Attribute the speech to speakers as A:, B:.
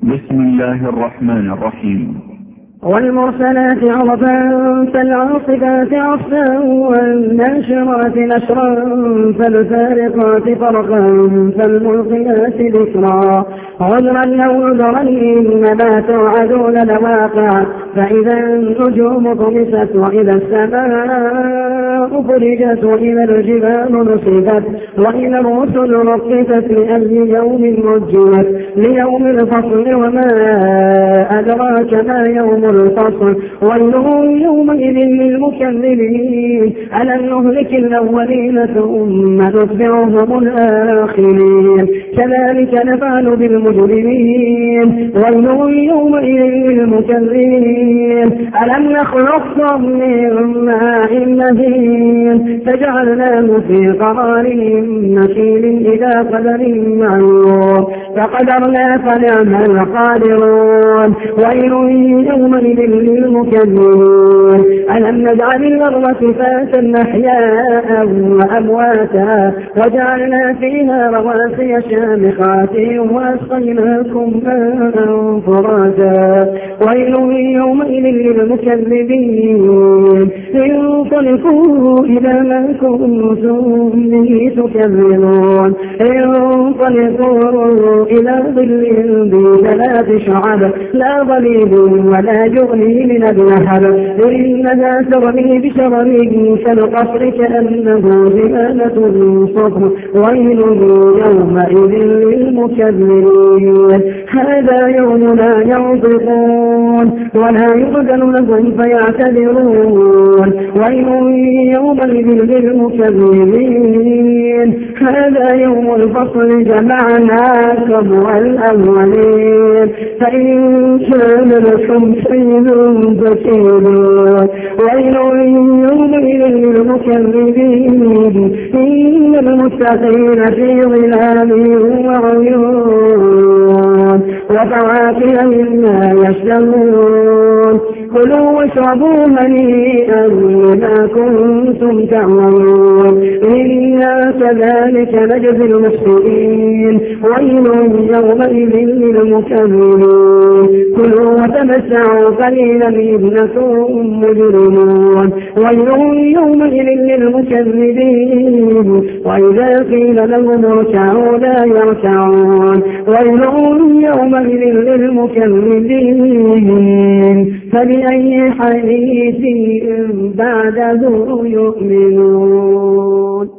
A: بسم الله الرحمن الرحيم.
B: والمرسلات عرفا فالعاصفات عصفا والناشرات نشرا فالفارقات فرقا فالملقيات ذكرا عذرا أو عذرا إنما توعدون لواقع فإذا النجوم طمست وإذا السماء فرجت وإذا الجبال نصبت وإذا الرسل رقفت لأي يوم رجلت ليوم الفصل وما أدراك ما يوم الفصل ويل يومئذ للمكذبين ألم نهلك الأولين ثم نتبعهم الآخرين كذلك نفعل بالمجرمين ويل يومئذ للمكذبين ألم نخلقكم من ماء مهين فجعلناه في قرار مكين إلى قدر معلوم فقدرنا فنعم القادرون ويل يومئذ للمكذبين ألم نجعل الأرض كفاتا أحياء وأمواتا وجعلنا فيها رواسي شامخات وأسقيناكم ماء فراتا ويل يومئذ للمكذبين انطلقوا إلى ما كنتم به تكذبون انطلقوا إلى ظل ذي ثلاث شعب لا ظليل ولا يغني من اللهب إنها ترمي بشرر كالقصر كأنه زمانة صفر ويل يومئذ للمكذبين هذا يوم لا ينطقون ولا يؤذن لهم فيعتذرون ويل يومئذ للمكذبين هذا يوم الفصل جمعناكم والأولين فإن كان لكم شيء فكيدون ويل يومئذ للمكذبين إن المتقين في ظلال وعيون وفواكه مما يشتهون كلوا واشربوا هنيئا بما كنتم تعملون إنا كذلك نجزي المحسنين ويل يومئذ للمكذبين كلوا وتمتعوا قليلا إنكم مجرمون ويل يومئذ للمكذبين وإذا قيل لهم اركعوا لا يركعون ويل يومئذ للمكذبين فبأي حديث بعده يؤمنون.